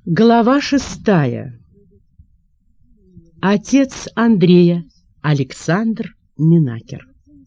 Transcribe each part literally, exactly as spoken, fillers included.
Глава шестая. Отец Андрея, Александр Минакер.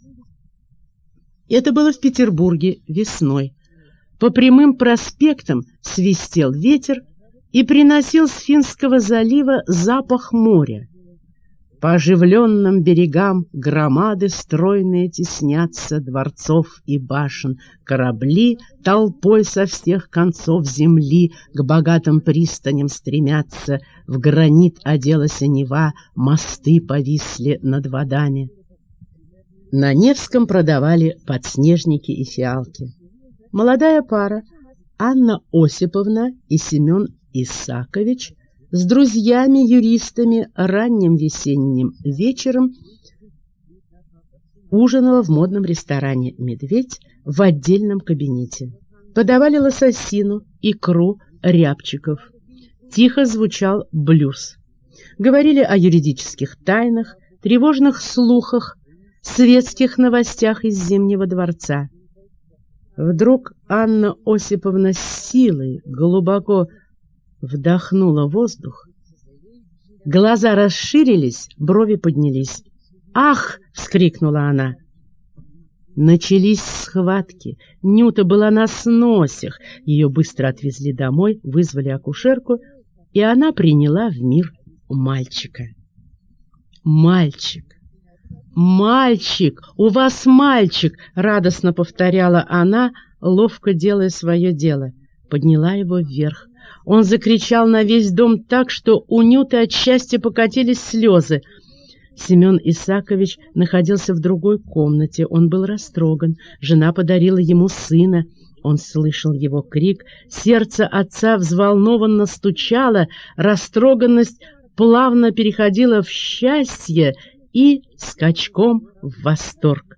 Это было в Петербурге весной. По прямым проспектам свистел ветер и приносил с Финского залива запах моря. По оживленным берегам громады стройные теснятся дворцов и башен, корабли толпой со всех концов земли к богатым пристаням стремятся, в гранит оделась Нева, мосты повисли над водами. На Невском продавали подснежники и фиалки. Молодая пара Анна Осиповна и Семен Исакович с друзьями-юристами ранним весенним вечером ужинала в модном ресторане «Медведь» в отдельном кабинете. Подавали лососину, икру, рябчиков. Тихо звучал блюз. Говорили о юридических тайнах, тревожных слухах, светских новостях из Зимнего дворца. Вдруг Анна Осиповна с силой глубоко вдохнула воздух. Глаза расширились, брови поднялись. «Ах!» — вскрикнула она. Начались схватки. Нюта была на сносях. Ее быстро отвезли домой, вызвали акушерку, и она приняла в мир мальчика. «Мальчик! Мальчик! У вас мальчик!» — радостно повторяла она, ловко делая свое дело. Подняла его вверх. Он закричал на весь дом так, что у Нюты от счастья покатились слезы. Семен Исакович находился в другой комнате. Он был растроган. Жена подарила ему сына. Он слышал его крик. Сердце отца взволнованно стучало. Растроганность плавно переходила в счастье и скачком в восторг.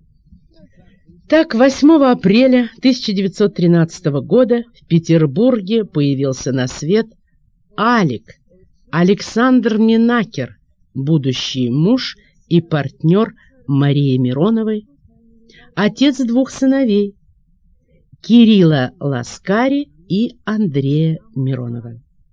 Так, восьмого апреля тысяча девятьсот тринадцатого года в Петербурге появился на свет Алик, Александр Минакер, будущий муж и партнер Марии Мироновой, отец двух сыновей — Кирилла Ласкари и Андрея Миронова.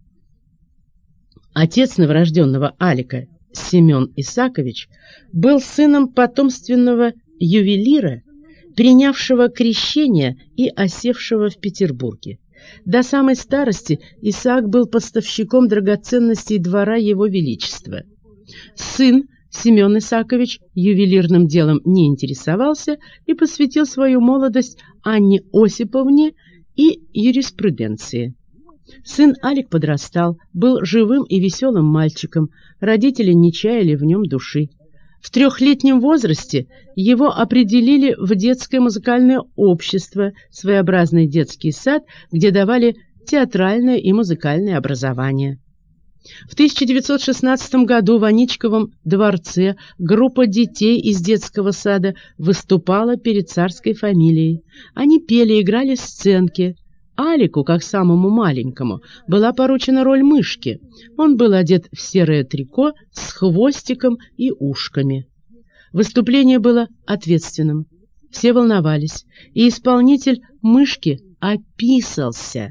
Отец новорожденного Алика, Семен Исакович, был сыном потомственного ювелира, принявшего крещение и осевшего в Петербурге. До самой старости Исаак был поставщиком драгоценностей двора Его Величества. Сын Семен Исакович ювелирным делом не интересовался и посвятил свою молодость Анне Осиповне и юриспруденции. Сын Алик подрастал, был живым и веселым мальчиком, родители не чаяли в нем души. В трехлетнем возрасте его определили в детское музыкальное общество, своеобразный детский сад, где давали театральное и музыкальное образование. В тысяча девятьсот шестнадцатом году в Аничковом дворце группа детей из детского сада выступала перед царской фамилией. Они пели, играли сценки. Алику, как самому маленькому, была поручена роль мышки. Он был одет в серое трико с хвостиком и ушками. Выступление было ответственным. Все волновались, и исполнитель мышки описался.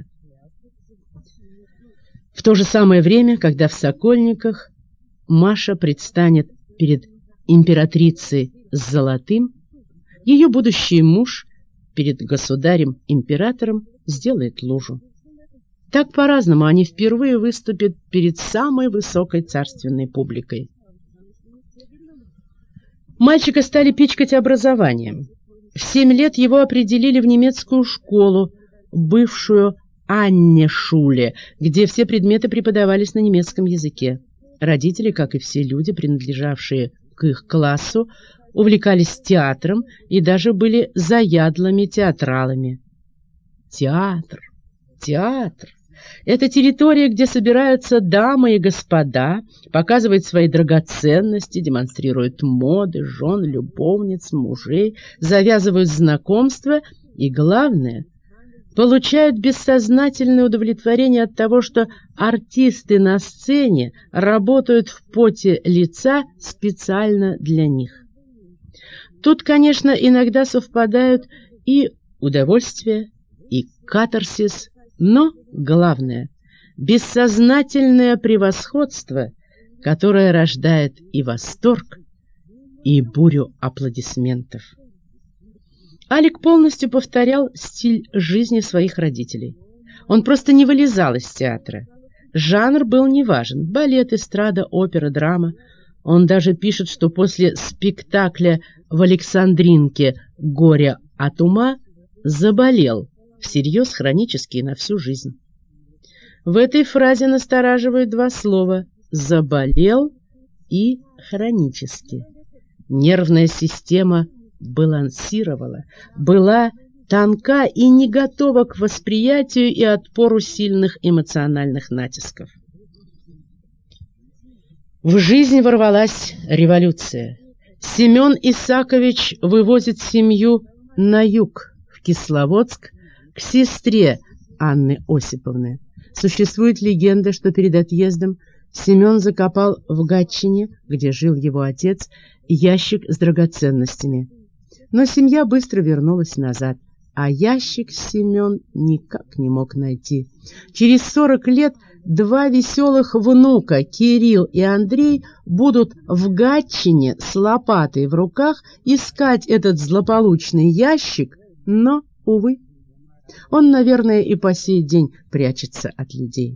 В то же самое время, когда в Сокольниках Маша предстанет перед императрицей с золотым, ее будущий муж перед государем-императором сделает лужу. Так по-разному они впервые выступят перед самой высокой царственной публикой. Мальчика стали пичкать образованием. В семь лет его определили в немецкую школу, бывшую Анне-шуле, где все предметы преподавались на немецком языке. Родители, как и все люди, принадлежавшие к их классу, увлекались театром и даже были заядлыми театралами. Театр, театр — это территория, где собираются дамы и господа, показывают свои драгоценности, демонстрируют моды, жен, любовниц, мужей, завязывают знакомства и, главное, получают бессознательное удовлетворение от того, что артисты на сцене работают в поте лица специально для них. Тут, конечно, иногда совпадают и удовольствие, и катарсис, но главное бессознательное превосходство, которое рождает и восторг, и бурю аплодисментов. Алик полностью повторял стиль жизни своих родителей. Он просто не вылезал из театра. Жанр был неважен: балет, эстрада, опера, драма. Он даже пишет, что после спектакля в Александринке «Горе от ума» заболел, всерьез, хронически и на всю жизнь. В этой фразе настораживают два слова: «заболел» и «хронически». Нервная система балансировала, была тонка и не готова к восприятию и отпору сильных эмоциональных натисков. В жизнь ворвалась революция. Семен Исакович вывозит семью на юг, в Кисловодск, к сестре Анны Осиповны. Существует легенда, что перед отъездом Семен закопал в Гатчине, где жил его отец, ящик с драгоценностями. Но семья быстро вернулась назад, а ящик Семен никак не мог найти. Через сорок лет два веселых внука, Кирилл и Андрей, будут в Гатчине с лопатой в руках искать этот злополучный ящик, но, увы, он, наверное, и по сей день прячется от людей.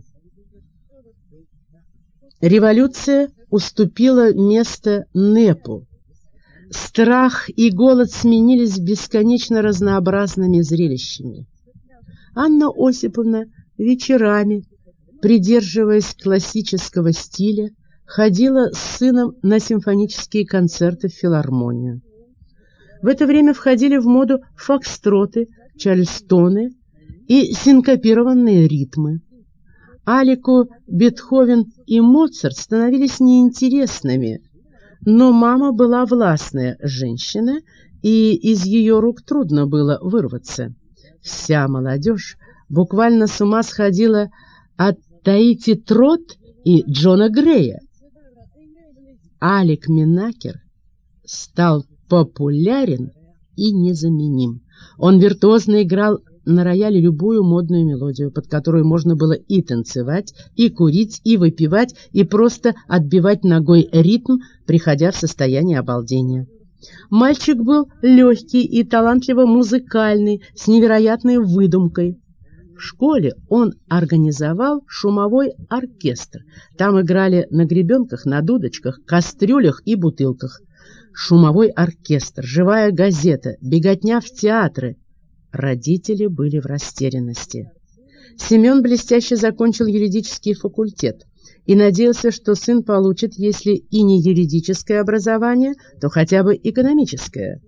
Революция уступила место НЭПу. Страх и голод сменились бесконечно разнообразными зрелищами. Анна Осиповна вечерами, придерживаясь классического стиля, ходила с сыном на симфонические концерты в филармонию. В это время входили в моду фокстроты, чарльстоны и синкопированные ритмы. Алику Бетховен и Моцарт становились неинтересными, но мама была властная женщина, и из ее рук трудно было вырваться. Вся молодежь буквально с ума сходила от Таити Трот и Джона Грея. Алик Минакер стал популярен и незаменим. Он виртуозно играл на рояле любую модную мелодию, под которую можно было и танцевать, и курить, и выпивать, и просто отбивать ногой ритм, приходя в состояние обалдения. Мальчик был легкий и талантливо музыкальный, с невероятной выдумкой. В школе он организовал шумовой оркестр. Там играли на гребенках, на дудочках, кастрюлях и бутылках. Шумовой оркестр, живая газета, беготня в театры. Родители были в растерянности. Семен блестяще закончил юридический факультет и надеялся, что сын получит, если и не юридическое образование, то хотя бы экономическое.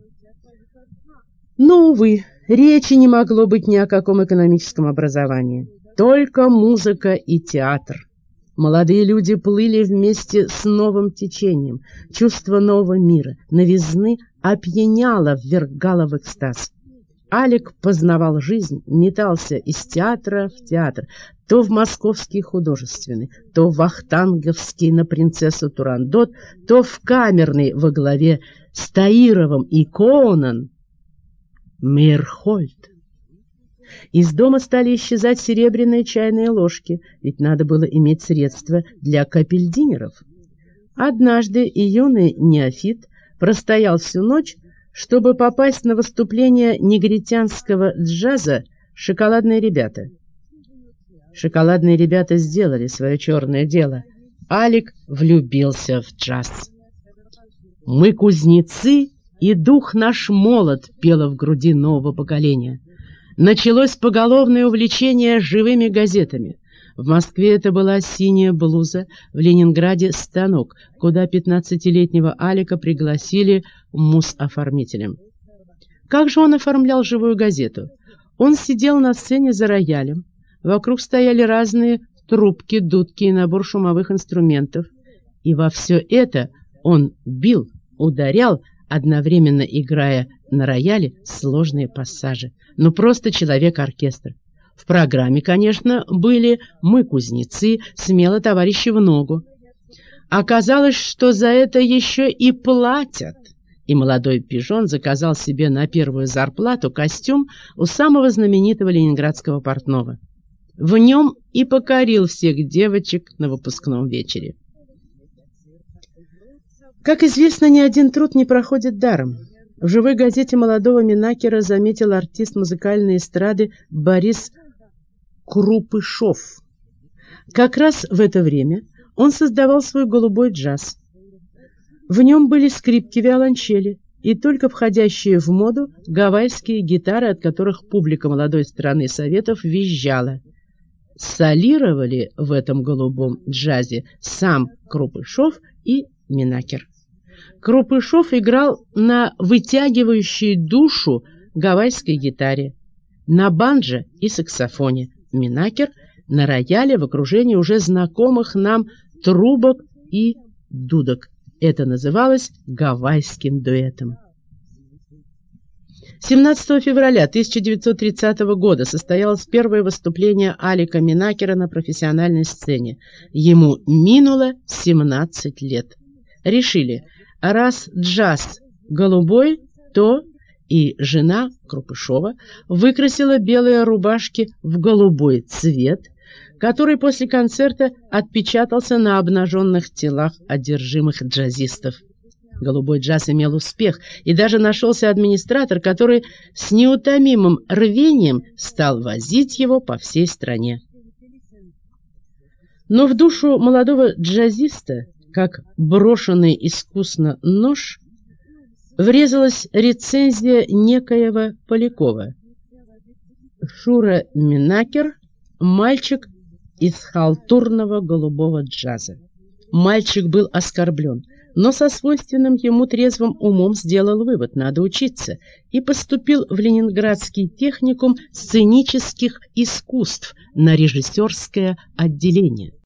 Но, увы, речи не могло быть ни о каком экономическом образовании. Только музыка и театр. Молодые люди плыли вместе с новым течением. Чувство нового мира, новизны опьяняло, ввергало в экстаз. Алик познавал жизнь, метался из театра в театр, то в Московский художественный, то в Вахтанговский на принцессу Турандот, то в камерный во главе с Таировым и Коонен. Мейерхольд. Из дома стали исчезать серебряные чайные ложки, ведь надо было иметь средства для капельдинеров. Однажды и юный неофит простоял всю ночь, чтобы попасть на выступление негритянского джаза «Шоколадные ребята». «Шоколадные ребята» сделали свое черное дело. Алик влюбился в джаз. «Мы кузнецы, и дух наш молод», пело в груди нового поколения. Началось поголовное увлечение живыми газетами. В Москве это была «Синяя блуза», в Ленинграде «Станок», куда пятнадцатилетнего Алика пригласили мус-оформителем. Как же он оформлял живую газету? Он сидел на сцене за роялем, вокруг стояли разные трубки, дудки и набор шумовых инструментов, и во все это он бил, ударял, одновременно играя на рояле сложные пассажи. Ну, просто человек-оркестр. В программе, конечно, были «Мы кузнецы», «Смело товарищи в ногу». Оказалось, что за это еще и платят. И молодой пижон заказал себе на первую зарплату костюм у самого знаменитого ленинградского портного. В нем и покорил всех девочек на выпускном вечере. Как известно, ни один труд не проходит даром. В живой газете молодого Минакера заметил артист музыкальной эстрады Борис Крупышов. Как раз в это время он создавал свой голубой джаз. В нем были скрипки, виолончели и только входящие в моду гавайские гитары, от которых публика молодой страны Советов визжала. Солировали в этом голубом джазе сам Крупышов и Минакер. Крупышов играл на вытягивающей душу гавайской гитаре, на банджо и саксофоне, Минакер на рояле в окружении уже знакомых нам трубок и дудок. Это называлось гавайским дуэтом. семнадцатого февраля тысяча девятьсот тридцатого года состоялось первое выступление Алика Минакера на профессиональной сцене. Ему минуло семнадцать лет. Решили, раз джаз голубой, то и жена Крупышова выкрасила белые рубашки в голубой цвет, который после концерта отпечатался на обнаженных телах одержимых джазистов. Голубой джаз имел успех, и даже нашелся администратор, который с неутомимым рвением стал возить его по всей стране. Но в душу молодого джазиста, как брошенный искусно нож, врезалась рецензия некоего Полякова. Шура Минакер – мальчик из халтурного голубого джаза. Мальчик был оскорблен, но со свойственным ему трезвым умом сделал вывод – надо учиться, и поступил в Ленинградский техникум сценических искусств на режиссерское отделение.